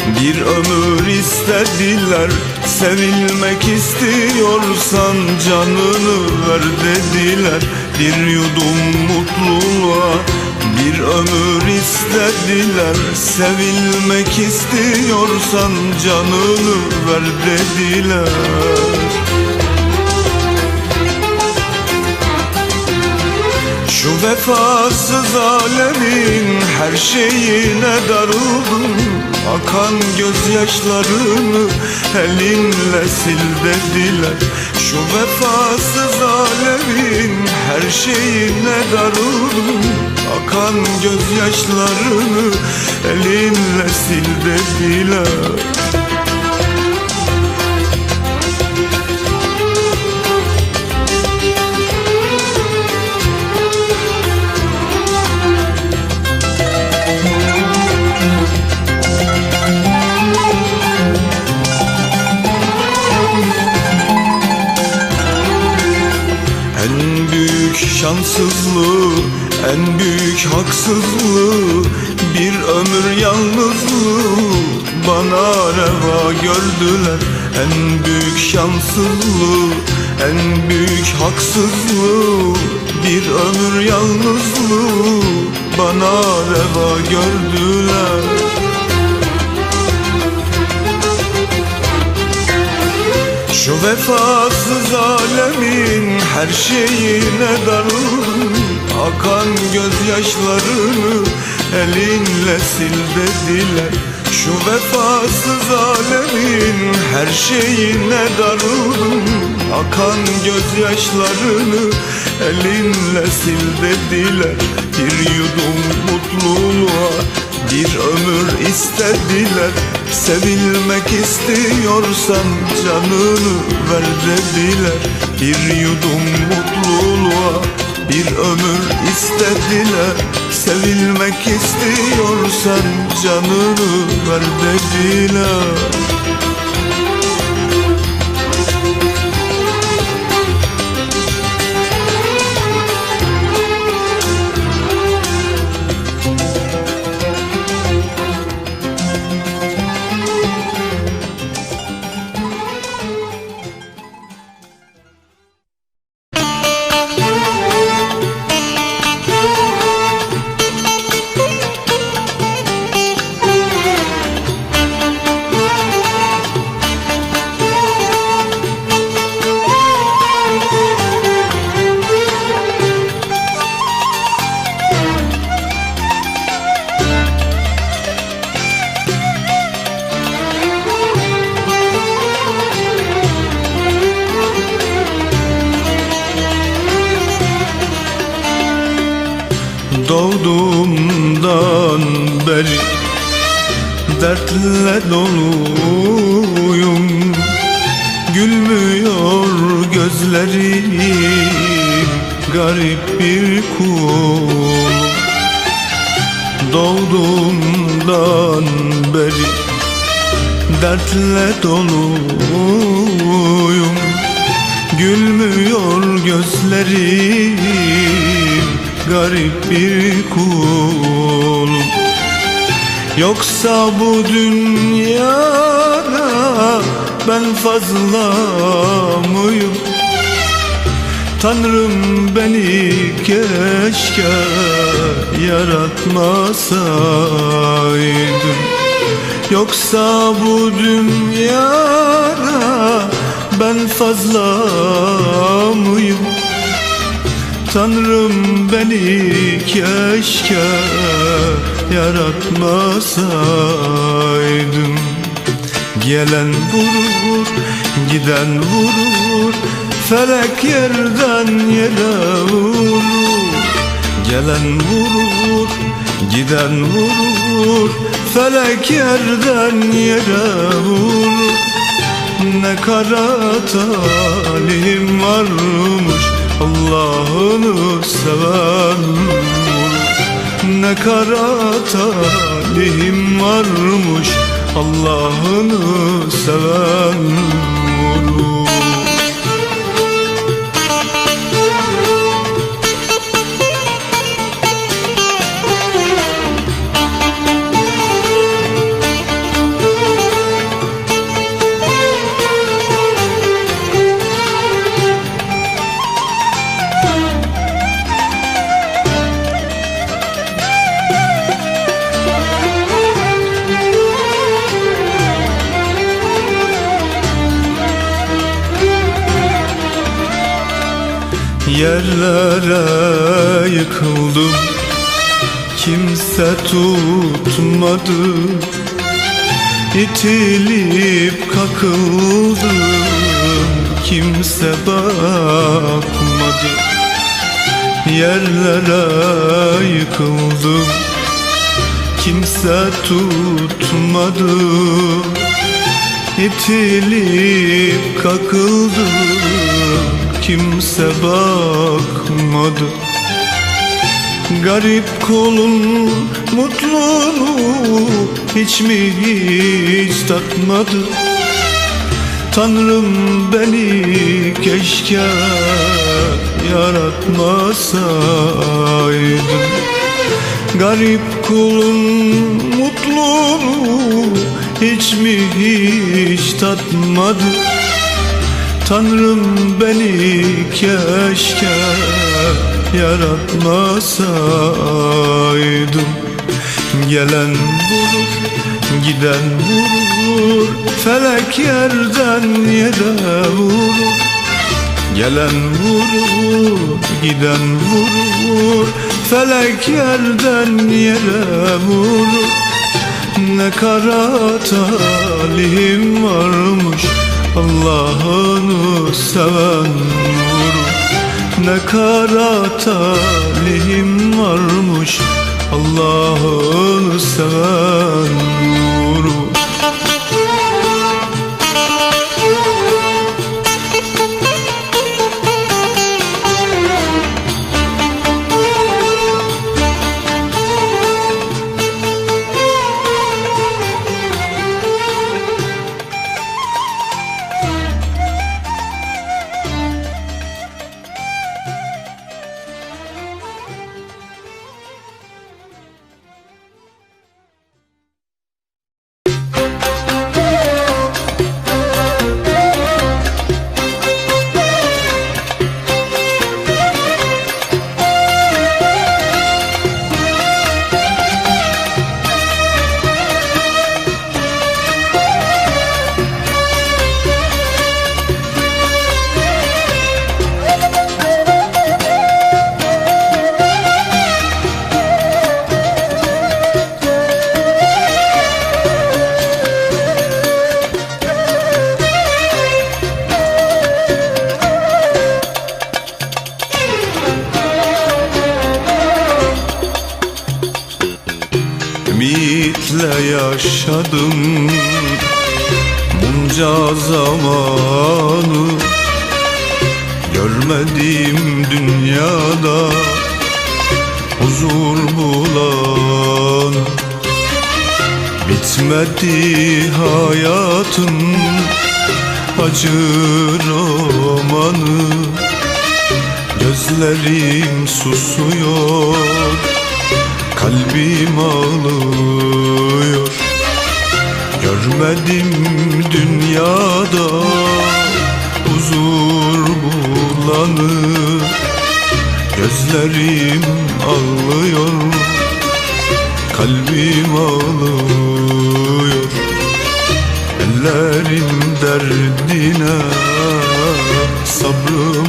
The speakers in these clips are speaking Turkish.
Bir ömür istediler, sevilmek istiyorsan canını ver dediler. Bir yudum mutluluğa bir ömür istediler, sevilmek istiyorsan canını ver dediler. Şu vefasız alemin her şeyine darıldım. Akan gözyaşlarını elinle sil dediler. Şu vefasız alemin her şeyine darıldım. Akan gözyaşlarını elinle sil dediler. En büyük şanssızlığı, en büyük haksızlığı, bir ömür yalnızlığı bana reva gördüler. En büyük şanssızlığı, en büyük haksızlığı, bir ömür yalnızlığı bana reva gördüler. Şu vefasız alemin her şeyine darıldım. Akan gözyaşlarını elinle sil dediler. Şu vefasız alemin her şeyine darıldım. Akan gözyaşlarını elinle sil dediler. Bir yudum mutluluğa bir ömür istediler. Sevilmek istiyorsan canını ver dediler. Bir yudum mutluluğa bir ömür istediler. Sevilmek istiyorsan canını ver dediler. Doğduğumdan beri dertle doluyum. Gülmüyor gözlerim, garip bir kulum. Doğduğumdan beri dertle doluyum. Gülmüyor gözlerim, garip bir kulum. Yoksa bu dünyada ben fazla mıyım? Tanrım beni keşke yaratmasaydım. Yoksa bu dünyada ben fazla mıyım? Tanrım beni keşke yaratmasaydım. Gelen vurur, giden vurur, felek yerden yere vurur. Gelen vurur, giden vurur, felek yerden yere vurur. Ne kara talim varmış Allah'ını seven vurur. Ne kara talim varmış Allah'ını seven vurur. Yerlere yıkıldım, kimse tutmadı. İtilip kakıldım, kimse bakmadı. Yerlere yıkıldım, kimse tutmadı. İtilip kakıldım, kimse bakmadı. Garip kulun mutluluğu hiç mi hiç tatmadı? Tanrım beni keşke yaratmasaydın. Garip kulun mutluluğu hiç mi hiç tatmadı? Tanrım beni keşke yaratmasaydım. Gelen vurur, giden vurur, felek yerden yere vurur. Gelen vurur, giden vurur, felek yerden yere vurur. Ne kara talihim varmış, Allah'ını seven vurur. Ne kara talihim varmış, Allah'ını seven vurur. Ümitle yaşadım bunca zamanı, görmedim dünyada huzur bulan. Bitmedi hayatın acı romanı, gözlerim susuyor, kalbim ağlıyor. Görmedim dünyada huzur bulanı, gözlerim ağlıyor, kalbim ağlıyor. Ellerim derdine, sabrım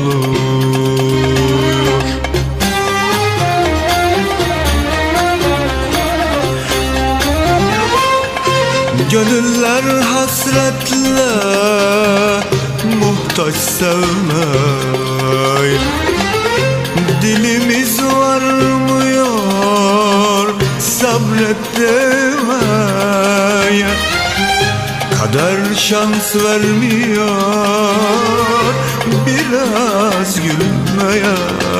ağlıyor. Gönüller hasretle muhtaç sevmeye, dilimiz varmıyor sabret demeye. Kader şans vermiyor biraz gülmeye.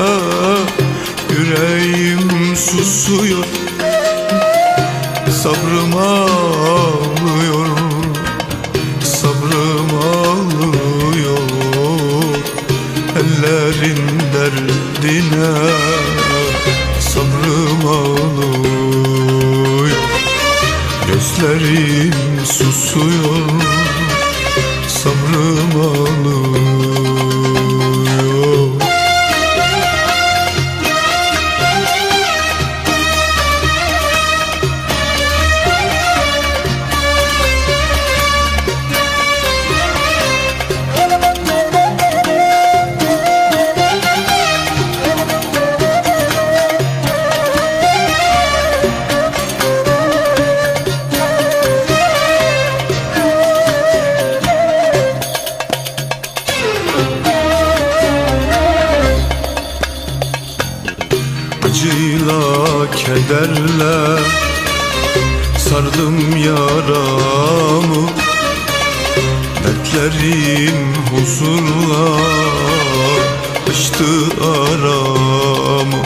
Yüreğim susuyor, sabrım ağlıyor, sabrım ağlıyor. Ellerin derdine, sabrım ağlıyor. Gözlerim susuyor, sabrım ağlıyor. kederle sardım yaramı, dertlerim huzurla açtı aramı.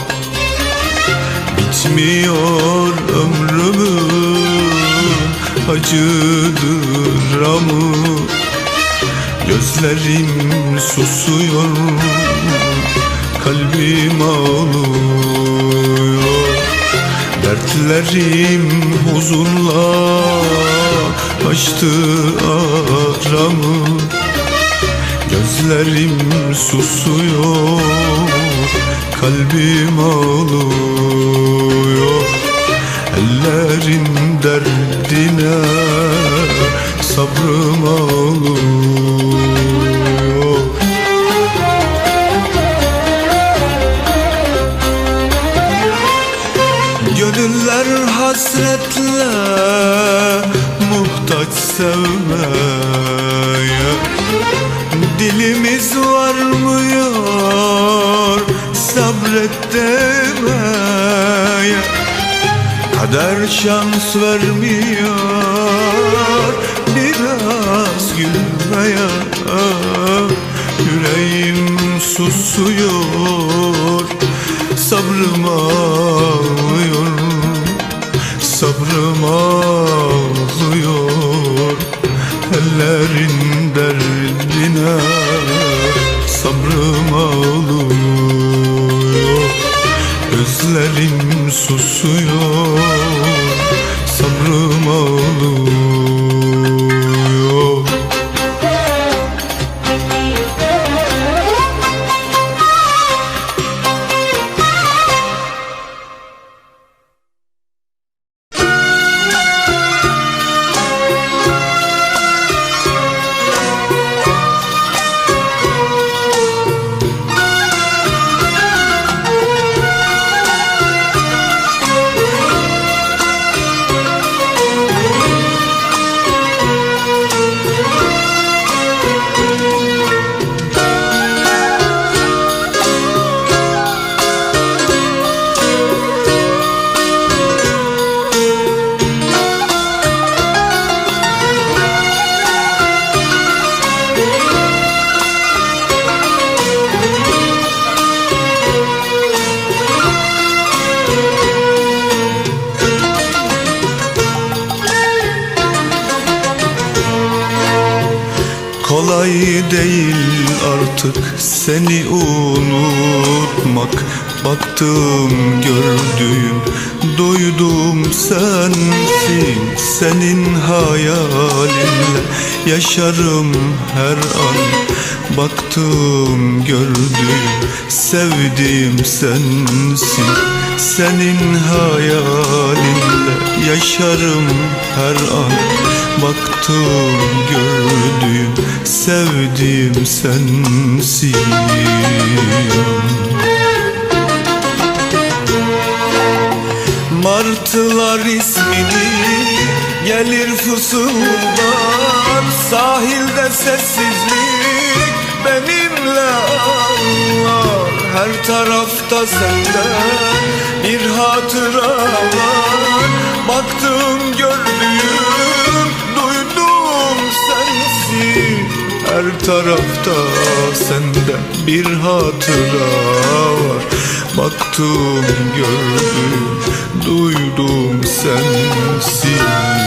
Bitmiyor ömrümün acıdır dramı, gözlerim susuyor, kalbim ağlıyor. Dertlerim huzurla açtı aramı, gözlerim susuyor, kalbim ağlıyor. Ellerin derdine sabrım ağlıyor. Gönüller hasretle muhtaç sevmeye, dilimiz varmıyor sabret demeye. Kader şans vermiyor biraz gülmeye. Yüreğim susuyor, sabrım ağlıyor, sabrım ağlıyor. Ellerin derdine sabrım ağlıyor, gözlerim susuyor, sabrım ağlıyor. Kolay değil artık seni unutmak, baktım gördüğüm duydum sensin. Senin hayalinle yaşarım her an, baktım gördüğüm sevdiğim sensin. Senin hayalinle yaşarım her an, baktım gördüğüm sevdiğim sensin. Martılar ismini gelir fısıldar, sahilde sessizlik benimle ağlar. Her tarafta senden bir hatıra var, baktım gördüğüm duydum sensin. Her tarafta senden bir hatıra var, baktım gördüm duydum sensin.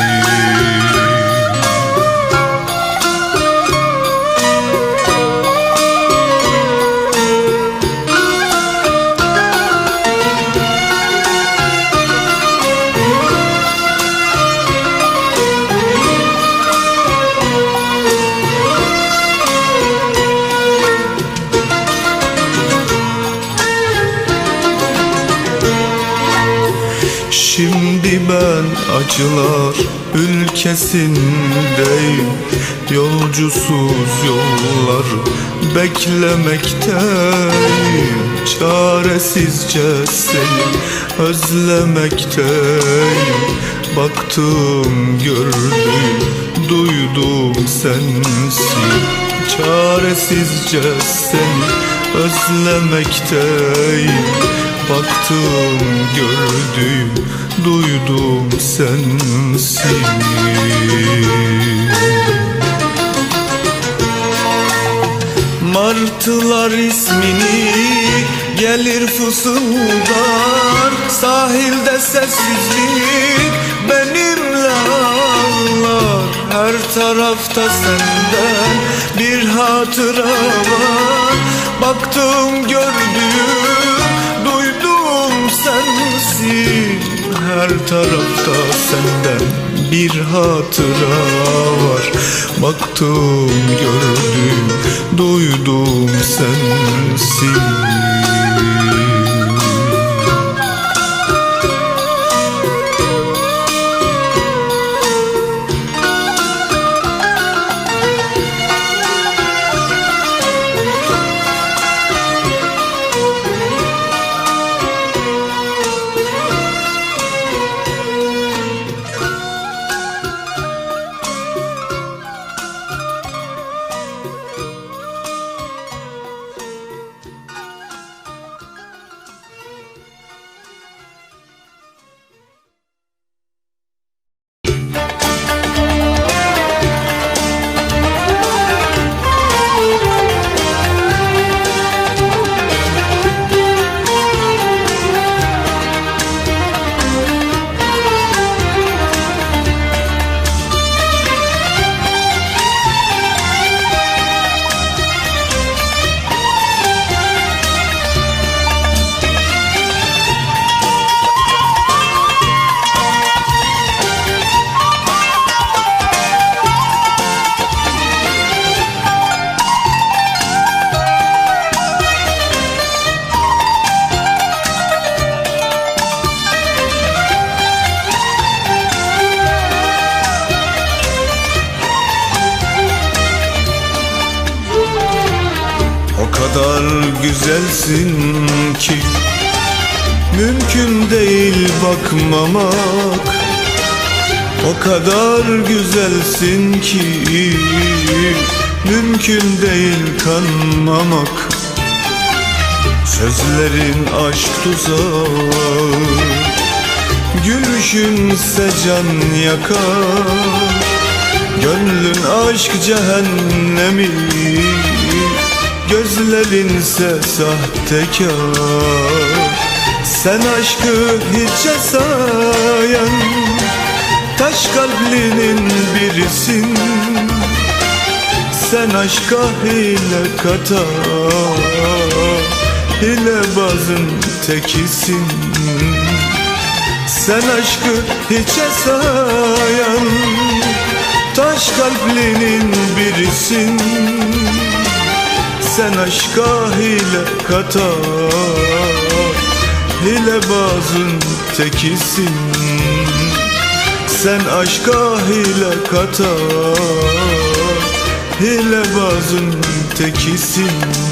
Şimdi ben acılar ülkesindeyim, yolcusuz yollar beklemekteyim. Çaresizce seni özlemekteyim, baktım gördüm duydum sensin. Çaresizce seni özlemekteyim, baktım, gördüm, duydum sensin. Martılar ismini gelir fısıldar, sahilde sessizlik benimle ağlar. Her tarafta senden bir hatıra var, baktım, gördüm, duydum sensin. Her tarafta senden bir hatıra var, baktım, gördüm, duydum sensin. O kadar güzelsin ki mümkün değil bakmamak. O kadar güzelsin ki mümkün değil kanmamak. Sözlerin aşk tuzağı, gülüşünse can yakar. Gönlün aşk cehennemi, gözlerinse sahtekar. Sen aşkı hiçe sayan taş kalplinin birisin. Sen aşka hile katar, hilebazın tekisin. Sen aşkı hiçe sayan taş kalplinin birisin. Sen aşka hile katar, hilebazın tekisin. Sen aşka hile katar, hilebazın tekisin.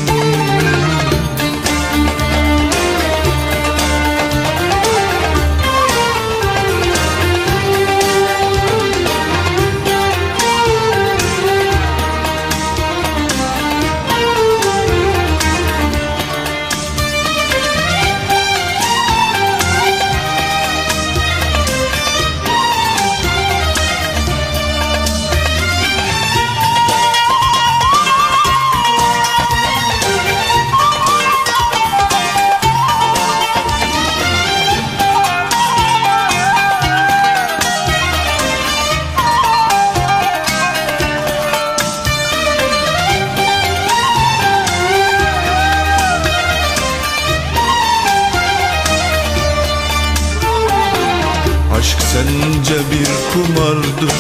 Aşk sence bir kumardır,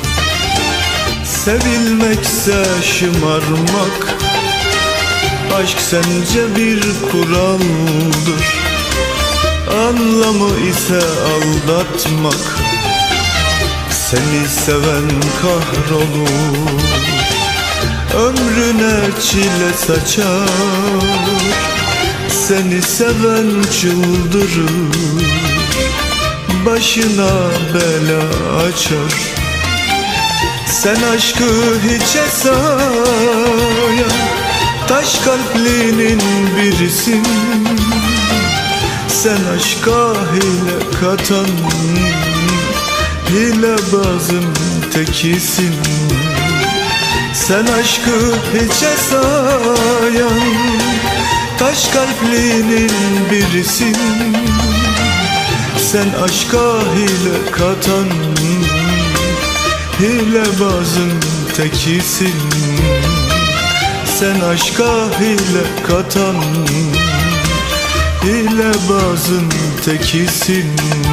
sevilmekse şımarmak. Aşk sence bir kuraldır, anlamı ise aldatmak. Seni seven kahrolur, ömrüne çile saçar. Seni seven çıldırır, başına bela açar. Sen aşkı hiçe sayan taş kalplinin birisin. Sen aşka hile katan hilebazın tekisin. Sen aşkı hiçe sayan taş kalplinin birisin. Sen aşka hile katan hilebazın tekisin. Sen aşka hile katan hilebazın tekisin.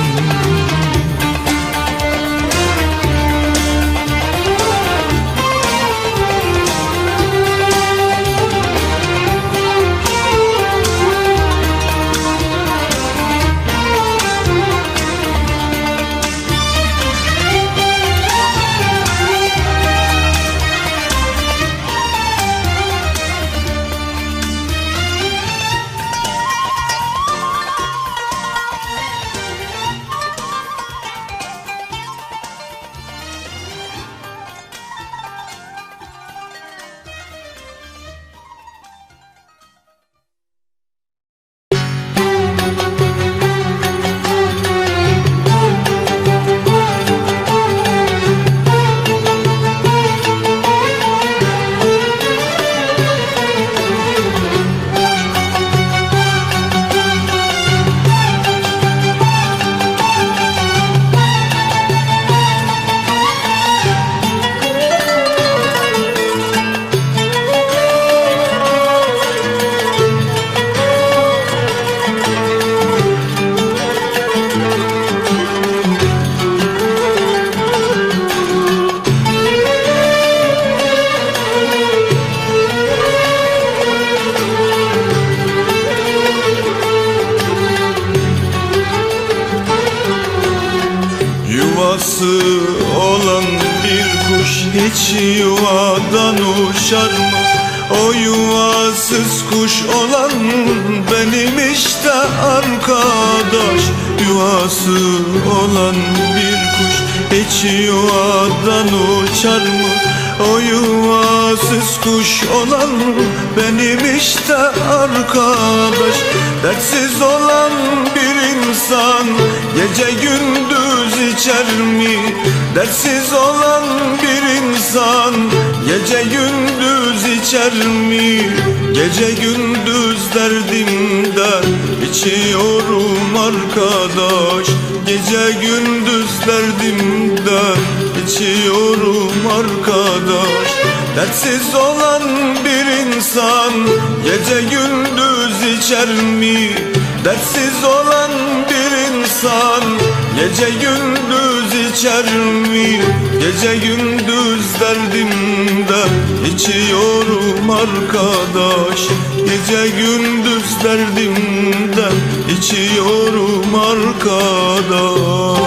Yuvası olan bir kuş hiç yuvadan uçar mı? O yuvasız kuş olan benim işte arkadaş. Yuvası olan bir kuş hiç yuvadan uçar mı? O yuvasız kuş olan benim işte arkadaş. Dertsiz olan bir insan gece gündüz içer mi? Dertsiz olan bir insan gece gündüz içer mi? Gece gündüz derdimden içiyorum arkadaş. Gece gündüz derdimden içiyorum arkadaş. Dertsiz olan bir insan gece gündüz içer mi? Dertsiz olan bir insan gece gündüz içer mi? Gece gündüz derdimden içiyorum arkadaş. Gece gündüz derdimden içiyorum arkadaş.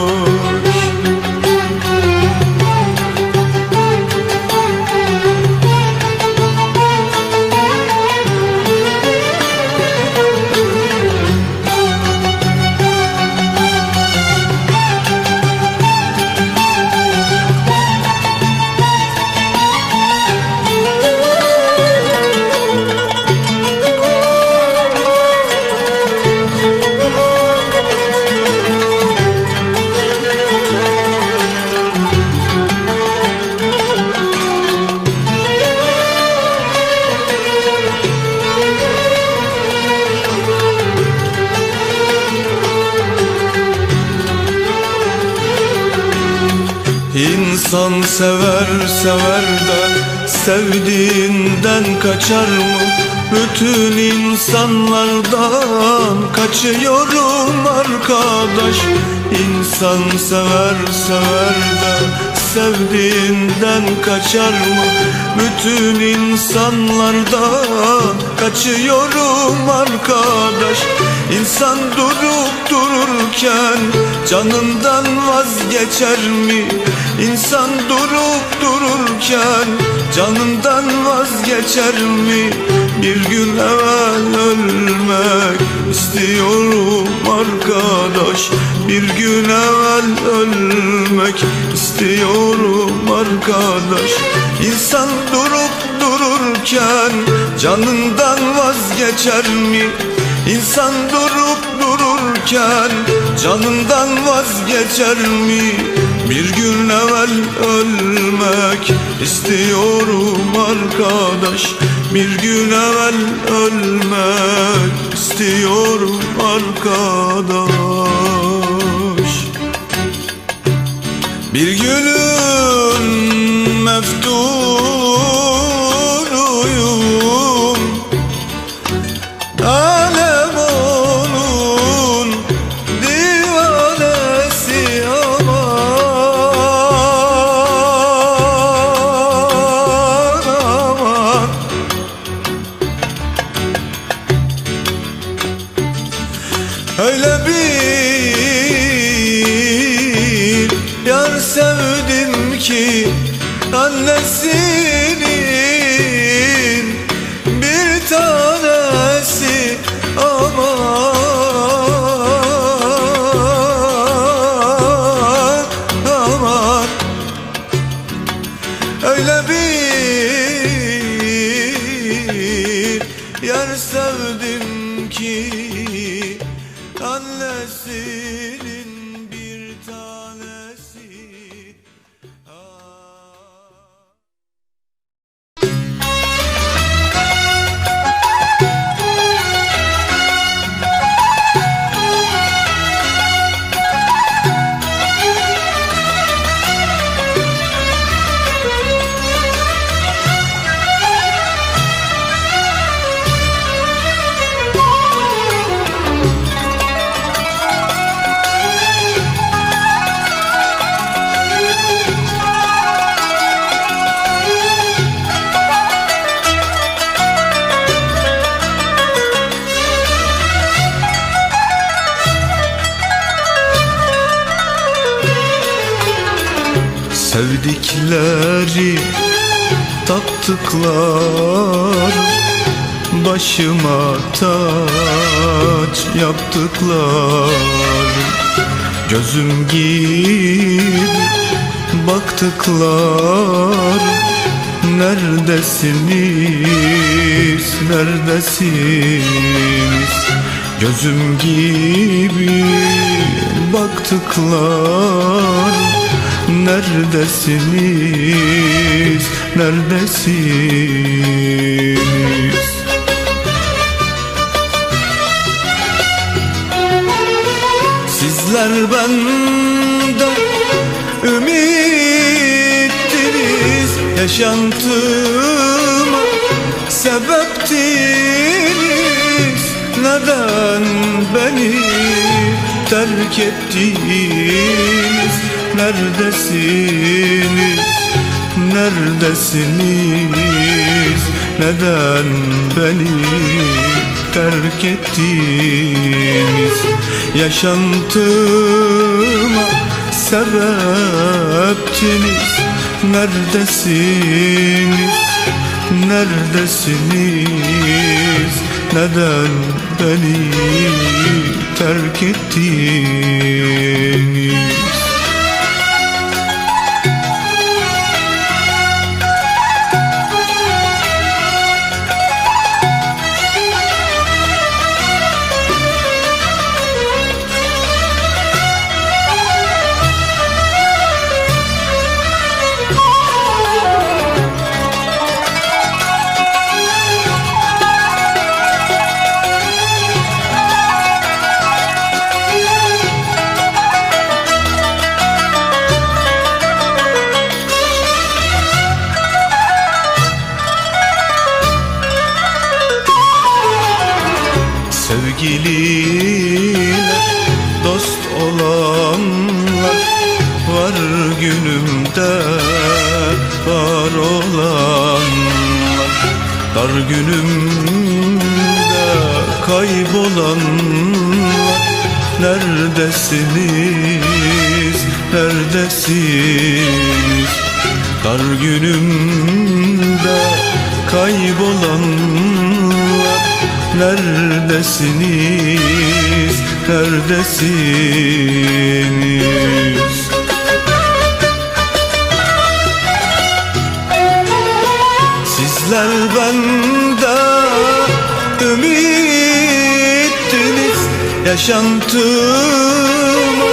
İnsan sever sever de sevdiğinden kaçar mı? Bütün insanlardan kaçıyorum arkadaş. İnsan sever sever de sevdiğinden kaçar mı? Bütün insanlardan kaçıyorum arkadaş. İnsan durup dururken canından vazgeçer mi? İnsan durup dururken canından vazgeçer mi? Bir gün evvel ölmek istiyorum arkadaş. Bir gün evvel ölmek istiyorum arkadaş. İnsan durup dururken canından vazgeçer mi? İnsan durup dururken canından vazgeçer mi? Bir gün evvel ölmek istiyorum arkadaş. Bir gün evvel ölmek istiyorum arkadaş. Bir günün meftunuyum, alem onun divanesi aman aman. Öyle bir yar sevdim ki annesinin bir tanesi aman aman. Öyle bir yar sevdim ki annesinin bir tanesi. Sevdikleri taptıklar, başıma taç yaptıklar, gözüm gibi baktıklar. Neredesiniz, neredesiniz? Gözüm gibi baktıklar. Neredesiniz, neredesiniz? Sizler benden ümittiniz, yaşantıma sebeptiniz. Neden beni terk ettiniz? Neredesiniz, neredesiniz? Neden beni terk ettiniz? Yaşantıma sebeptiniz. Neredesiniz, neredesiniz? Neden beni terk ettiniz? Sevgililer, dost olanlar var günümde, var olanlar. Dar günümde kaybolanlar. Neredesiniz, neredesiniz? Dar günümde kaybolanlar. Neredesiniz, neredesiniz? Sizler bende ümit Yaşantıma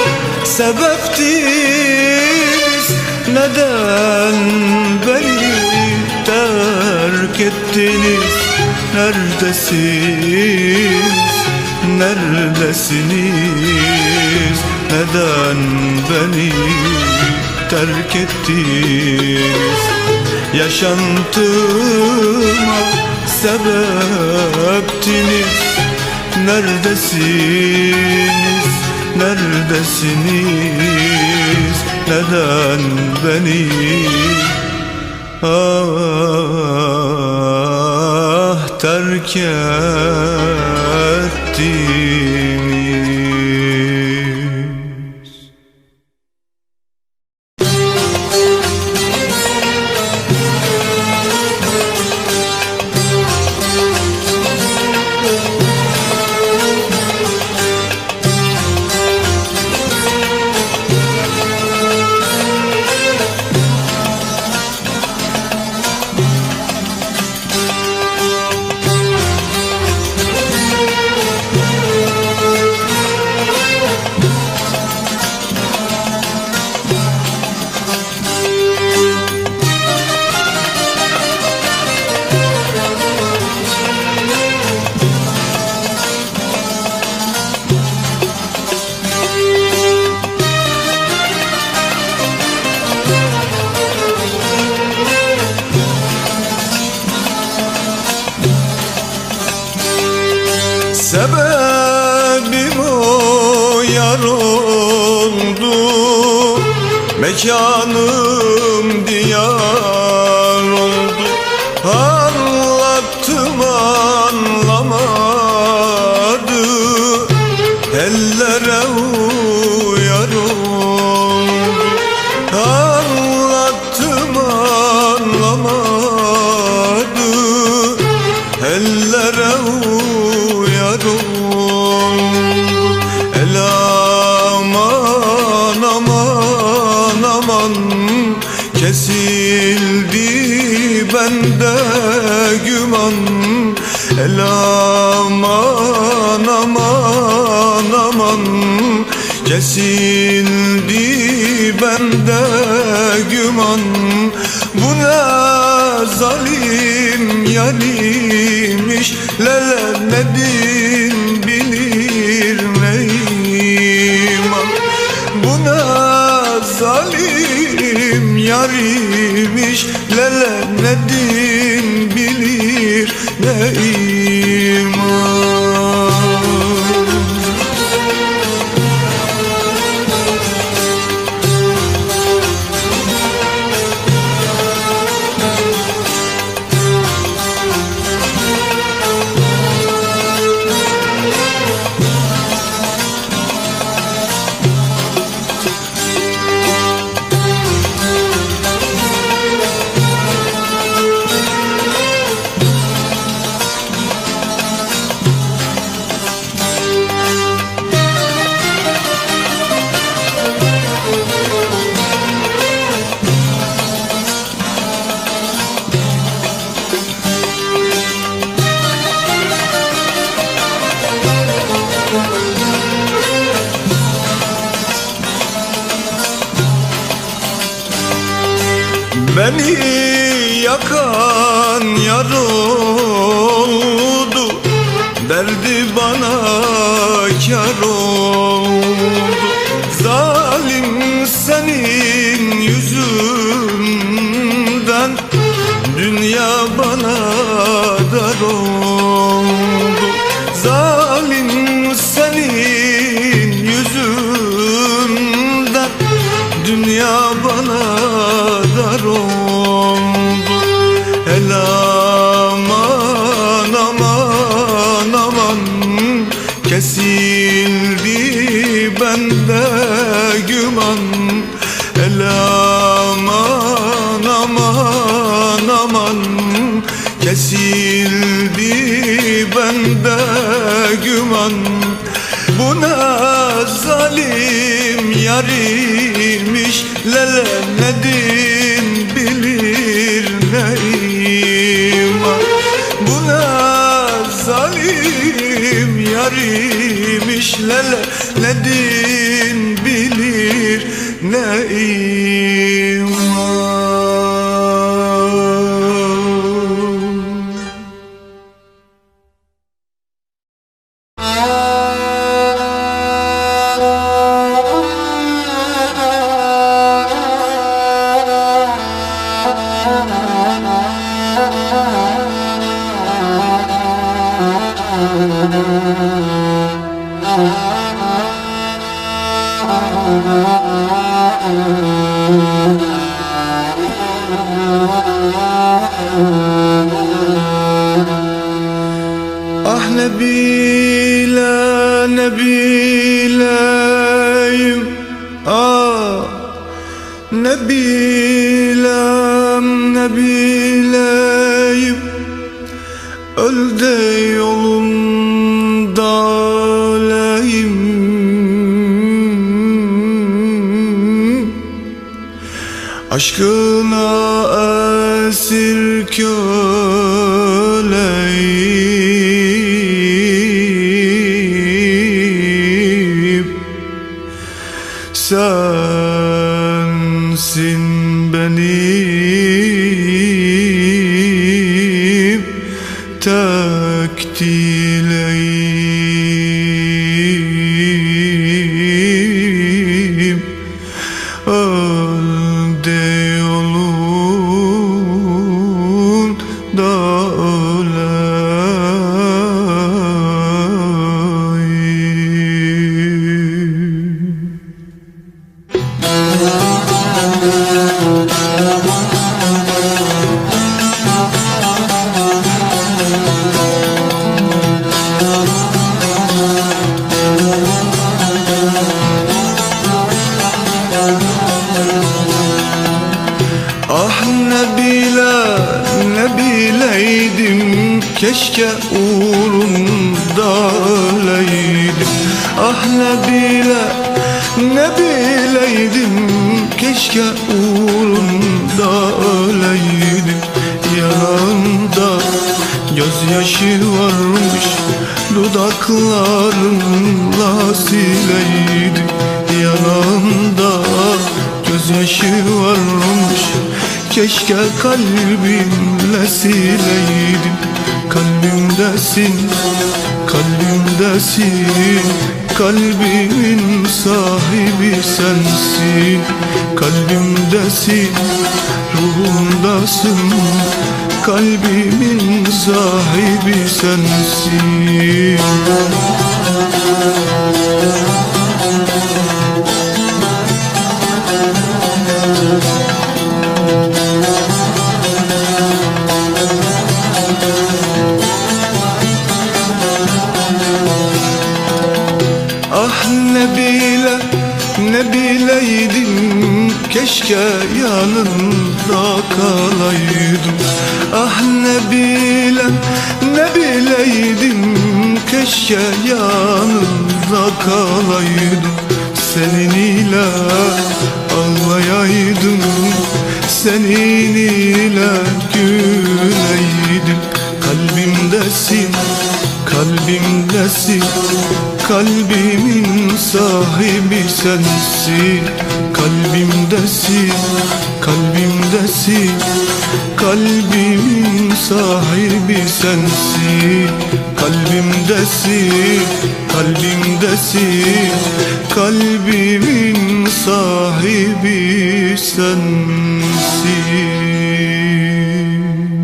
sebeptiniz, neden beni terk ettiniz? Neredesiniz, neredesiniz? Neden beni terk ettiniz? Yaşantıma sebeptiniz, neredesiniz, neredesiniz? Neden beni terk ettiniz? Sebebim o yar oldu, mekanım diyar oldu. Anlattım anlamadı, ellere uyar oldu. Anlattım anlamadı, ellere uyar oldu. El aman aman aman, kesildi bende güman. El aman aman aman, kesildi bende güman. Bu ne zalim yarimiş, lele nedin bilir neyman. Bu ne zalim yarimiş, lele nedin bilir neyman. Beni yakan yar oldu, derdi bana kar oldu. Zalim senin yüzünden, dünya bana dar oldu. Zalim senin yüzünden, dünya bana dar oldu. El aman aman aman, kesildi bende güman. El aman aman aman, kesildi bende güman. Bu ne zalim yarimiş, lele nedin bilir neyman. Bu ne zalim yarimiş, işleledin bilir ne iman. Ah ne bileyim, ah ne bileyim, öl de yolunda öleyim. Aşkına esir köleyim, sensin benim tek dileğim. Öl de yolunda öleyim. Ah ne bileydim, keşke uğrunda öleydim. Ah ne bileydim, keşke uğrunda öleydim. Yanında gözyaşı varmış, dudaklarımla sileydim. Yanında gözyaşı varmış, keşke kalbimle sileydim. Kalbimdesin, kalbimdesin, kalbimin sahibi sensin. Kalbimdesin, ruhumdasın, kalbimin sahibi sensin. Ah ne bileydim, keşke yanında kalaydım. Ah ne bileydim, keşke yanında kalaydım. Senin ile ağlayaydım, senin ile güleydim. Kalbimdesin, kalbimdesin, kalbimin sahibi sensin. Kalbimdesin, kalbimdesin, kalbimin sahibi sensin. Kalbimdesin, kalbimdesin, kalbimin sahibi sensin.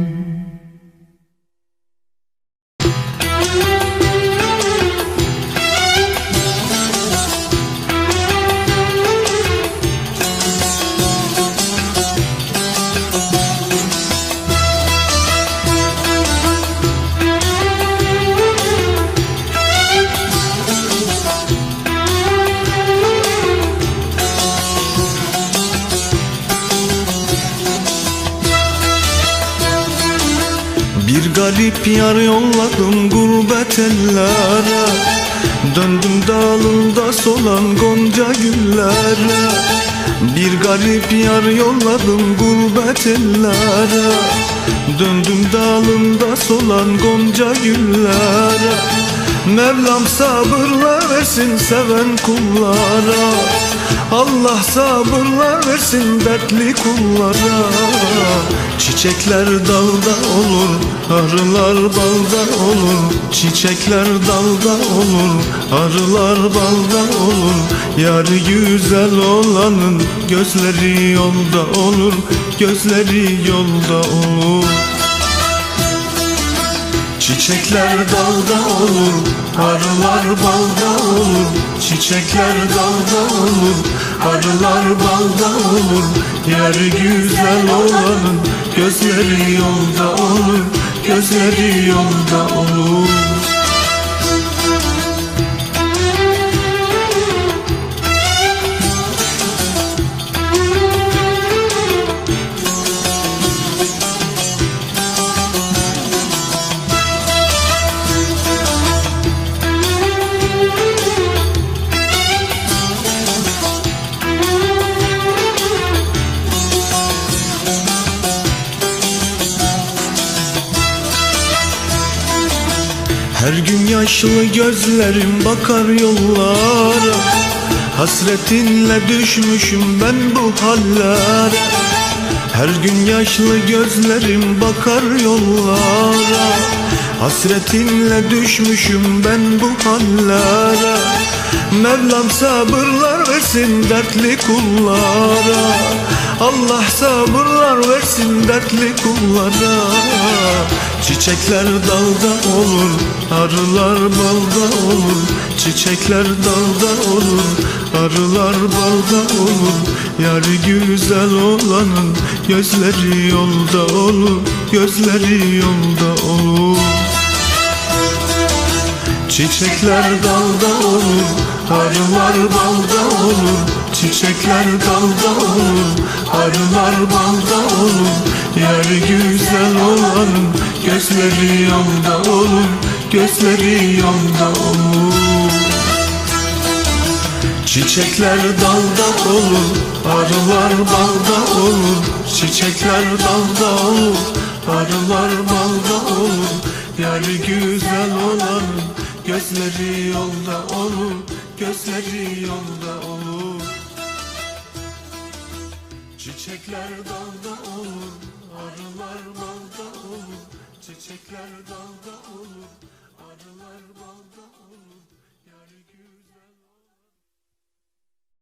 Bir garip yar yolladım gurbet ellere, döndüm dalında solan gonca güllere. Bir garip yar yolladım gurbet ellere, döndüm dalında solan gonca güllere. Mevlam sabırlar versin seven kullara. Allah sabırlar versin dertli kullara. Çiçekler dalda olur, arılar balda olur. Çiçekler dalda olur, arılar balda olur. Yarı güzel olanın gözleri yolda olur, gözleri yolda olur. Çiçekler dalda olur, arılar balda olur. Çiçekler dalda olur, arılar balda olur. Yarı güzel olanın gözleri yolda olur, gözleri yolda olur. Her gün yaşlı gözlerim bakar yollara. Hasretinle düşmüşüm ben bu hallere. Her gün yaşlı gözlerim bakar yollara. Hasretinle düşmüşüm ben bu hallere. Mevlam sabırlar versin dertli kullara. Allah sabırlar versin dertli kullara. Çiçekler dalda olur, arılar balda olur. Çiçekler dalda olur, arılar balda olur. Yarı güzel olanın gözleri yolda olur, gözleri yolda olur. Çiçekler dalda olur, arılar balda olur. Çiçekler dalda olur, arılar balda olur. Yarı güzel olanın gözleri yolda olur, gözleri yolda olur. Çiçekler dalda olur, arılar balda olur. Çiçekler dalda olur, arılar balda olur. Yarı güzel olanın gözleri yolda olur, gözleri yolda olur. Çiçekler dalda olur, arılar balda olur. Çiçekler dalda olur, arılar balda olur.